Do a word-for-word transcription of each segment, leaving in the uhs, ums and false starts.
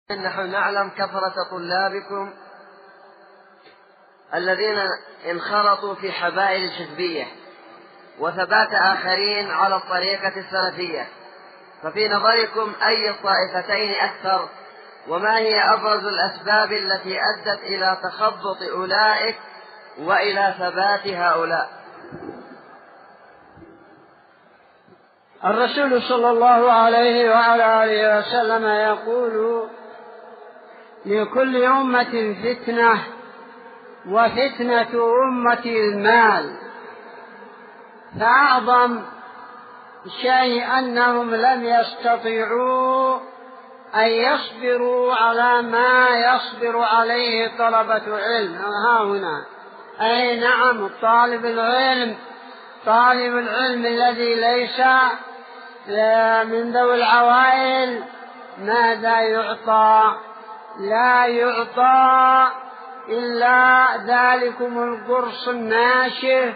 نحن نعلم كثرة طلابكم الذين انخرطوا في حبائل الحزبية وثبات آخرين على الطريقة السلفية، ففي نظركم أي الطائفتين أكثر؟ وما هي أبرز الأسباب التي أدت إلى تخبط أولئك وإلى ثبات هؤلاء؟ الرسول صلى الله عليه وعلى آله وسلم يقول: لكل أمة فتنة وفتنة أمتي المال. فأعظم شيء أنهم لم يستطيعوا أن يصبروا على ما يصبر عليه طلبة علم. ها هنا أي نعم، طالب العلم طالب العلم الذي ليس من ذوي العوائل ماذا يعطى؟ لا يعطى إلا ذلكم القرص الناشف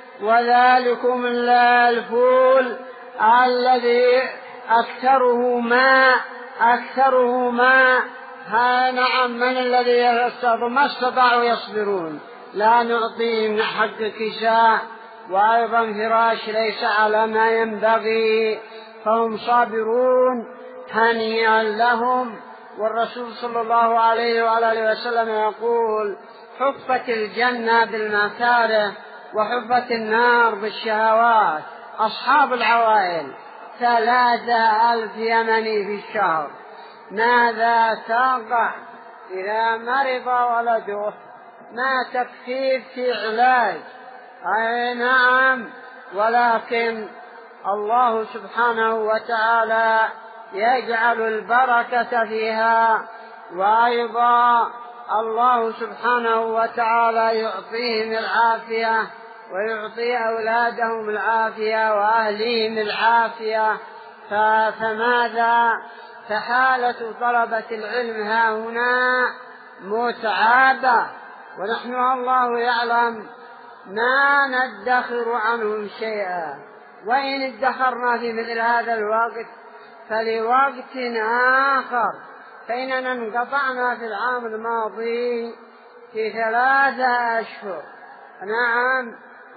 وذلكم الفول الذي أكثره ماء أكثره ماء. ها نعم، من الذي يستطيع؟ ما استطاعوا يصبرون. لا نعطيهم حق كساء وأيضا فراش ليس على ما ينبغي، فهم صابرون هنيئا لهم. والرسول صلى الله عليه وآله وسلم يقول: حفت الجنة بالمكاره وحفت النار بالشهوات. أصحاب العوائل ثلاثة ألف يمني في الشهر، ماذا تقع إذا مرض ولده؟ ما تكفيه في علاج. أي نعم، ولكن الله سبحانه وتعالى يجعل البركة فيها، وأيضا الله سبحانه وتعالى يعطيهم العافية ويعطي أولادهم العافية وأهليهم العافية. فماذا؟ فحالة طلبة العلم ها هنا متعابة، ونحن الله يعلم ما ندخر عنهم شيئا، وإن ادخرنا في مثل هذا الوقت فلوقت آخر. فإننا انقطعنا في العام الماضي في ثلاثة أشهر. نعم،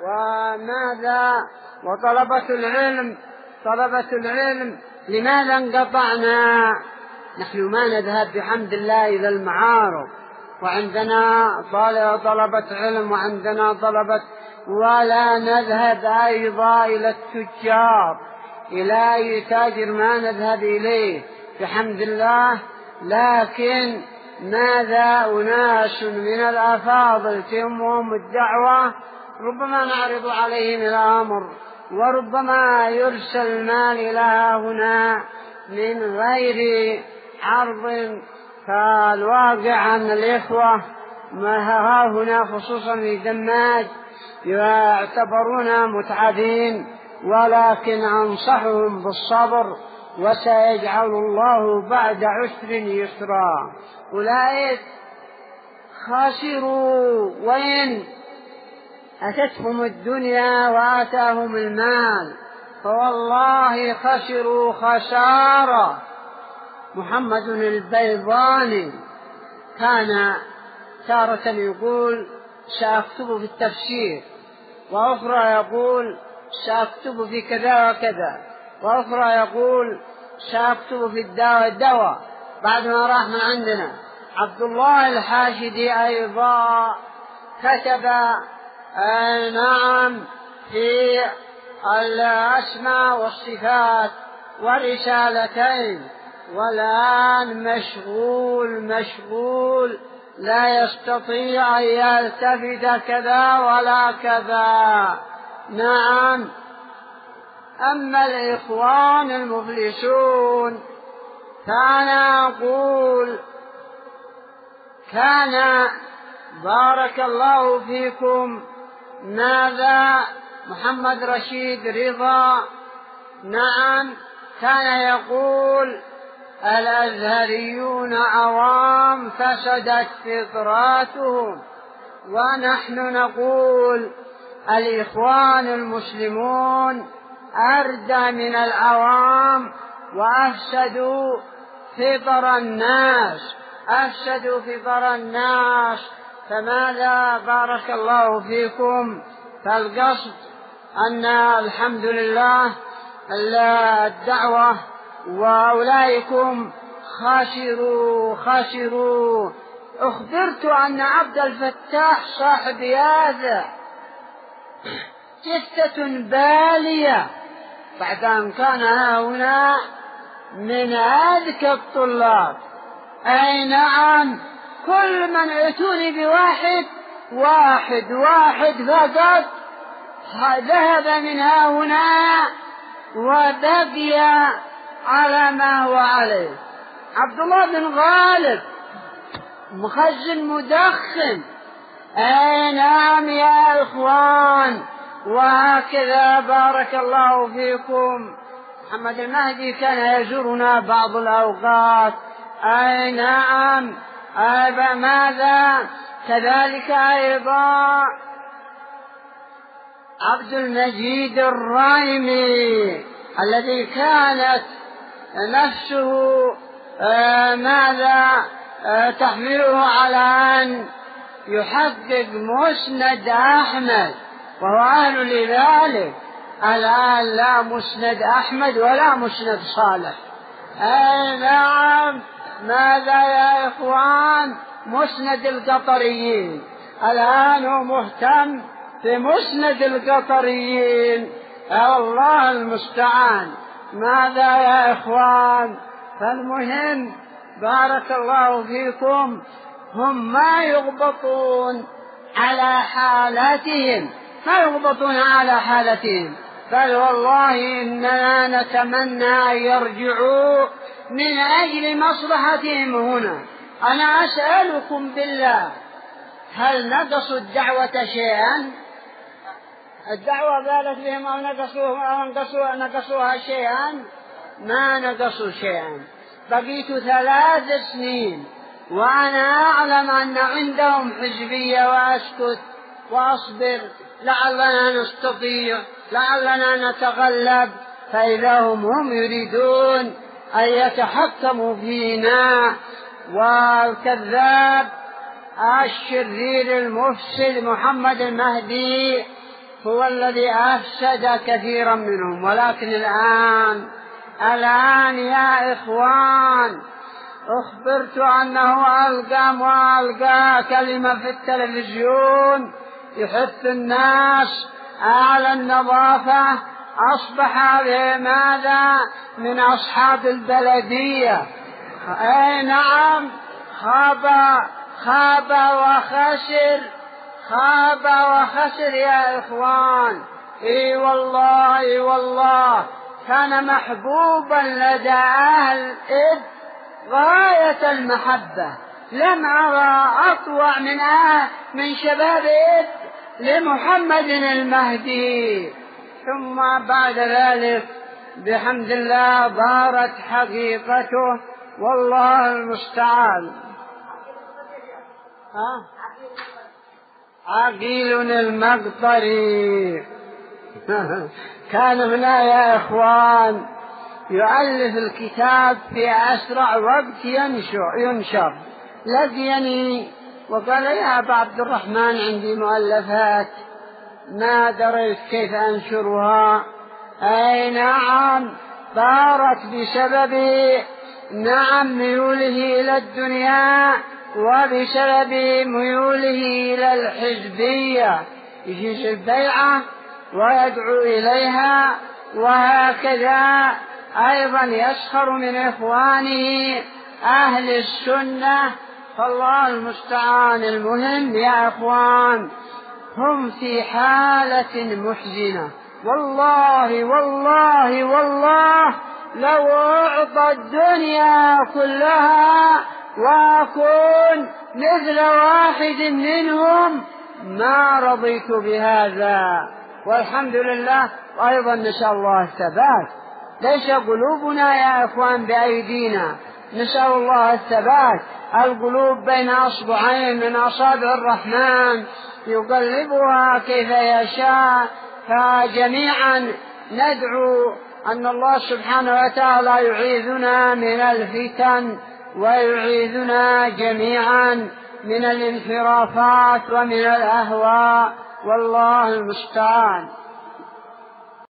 وماذا؟ وطلبة العلم طلبة العلم لماذا انقطعنا؟ نحن ما نذهب بحمد الله إلى المعارض، وعندنا طلبة علم وعندنا طلبة، ولا نذهب أيضا إلى التجار، إلى أي تاجر ما نذهب إليه بحمد الله. لكن ماذا؟ أناس من الأفاضل تهمهم الدعوة، ربما نعرض عليهم الأمر وربما يرسل المال إلى هنا من غير عرض. فالواقع أن الإخوة ما هنا خصوصا في دماج يعتبرون متعبين، ولكن أنصحهم بالصبر، وسيجعل الله بعد عسر يسرا. أولئك خاسروا وإن أتتهم الدنيا وآتاهم المال، فوالله خسروا خسارة. محمد البيضاني كان تارة يقول: سأكتب في التفسير، وأخرى يقول: سأكتب في كذا وكذا، وأخرى يقول: سأكتب في الدواء الدواء بعد ما راح من عندنا. عبد الله الحاشدي أيضا كتب آه نعم في الأسماء والصفات ورسالتين، والآن مشغول مشغول لا يستطيع أن يلتفت كذا ولا كذا. نعم، أما الإخوان المفلسون فأنا أقول: كان بارك الله فيكم ماذا محمد رشيد رضا، نعم، كان يقول: الأزهريون عوام فسدت فطراتهم. ونحن نقول: الإخوان المسلمون أردى من العوام وأفسدوا في برى الناس، أفسدوا في برى الناس. فماذا بارك الله فيكم؟ فالقصد أن الحمد لله الدعوة وأولئكم خاسروا خاسروا. أخبرت أن عبد الفتاح صاحب هذا جثة بالية بعد أن كان هنا من أذكى الطلاب. أي نعم، كل من ائتوني بواحد واحد واحد فقط ذهب من هنا وبقي على ما هو عليه. عبد الله بن غالب مخزن مدخن. أي نعم يا إخوان، وهكذا بارك الله فيكم محمد المهدي كان يزورنا بعض الأوقات. أي نعم، أي ماذا كذلك أيضا عبد المجيد الرايمي الذي كانت نفسه آه ماذا آه تحمله على أن يحقق مسند أحمد، وهو أهل لذلك. الآن لا مسند أحمد ولا مسند صالح. أي نعم، ماذا يا إخوان؟ مسند القطريين. الآن هو مهتم في مسند القطريين. الله المستعان. ماذا يا إخوان؟ فالمهم بارك الله فيكم هم ما يغبطون على حالتهم، ما يغبطون على حالتهم، بل والله إننا نتمنى أن يرجعوا من أجل مصلحتهم هنا. أنا أسألكم بالله، هل نقصوا الدعوة شيئا؟ الدعوة بالت بهم أو نقصوها, نقصوها, نقصوها شيئا؟ ما نقصوا شيئا. بقيت ثلاث سنين وأنا أعلم أن عندهم حزبية، وأسكت وأصبر لعلنا نستطيع، لعلنا نتغلب. فإذا هم, هم يريدون أن يتحكموا فينا. والكذاب الشرير المفسد محمد المهدي هو الذي أفسد كثيرا منهم. ولكن الآن الآن يا إخوان أخبرت أنه ألقى وألقى كلمة في التلفزيون يحث الناس على النظافة. أصبح بماذا من أصحاب البلدية. أي نعم، خاب خاب وخسر، خاب وخسر يا إخوان. إي والله إي والله كان محبوبا لدى أهل إذ غاية المحبة. لم أرى أطوع من آه من شباب إذ لمحمد المهدي. ثم بعد ذلك بحمد الله ظهرت حقيقته، والله المستعان. ها؟ عقيل المقطري كان هنا يا إخوان يؤلف الكتاب في أسرع وقت ينشر, ينشر. لقيني وقال يا أبا عبد الرحمن عندي مؤلفات ما دريت كيف أنشرها. أي نعم، صارت بسبب نعم ميوله إلى الدنيا وبسبب ميوله إلى الحزبية، يجيز البيعة ويدعو إليها، وهكذا أيضا يسخر من إخوانه أهل السنة. فالله المستعان. المهم يا إخوان هم في حالة محزنة. والله والله والله لو أعطى الدنيا كلها وأكون مثل واحد منهم ما رضيت بهذا. والحمد لله. وأيضا نسأل الله الثبات. ليس قلوبنا يا إخوان بأيدينا، نسأل الله الثبات. القلوب بين أصبعين من أصابع الرحمن يقلبها كيف يشاء. فجميعا ندعو أن الله سبحانه وتعالى يعيذنا من الفتن ويعيذنا جميعا من الانحرافات ومن الأهواء، والله المستعان.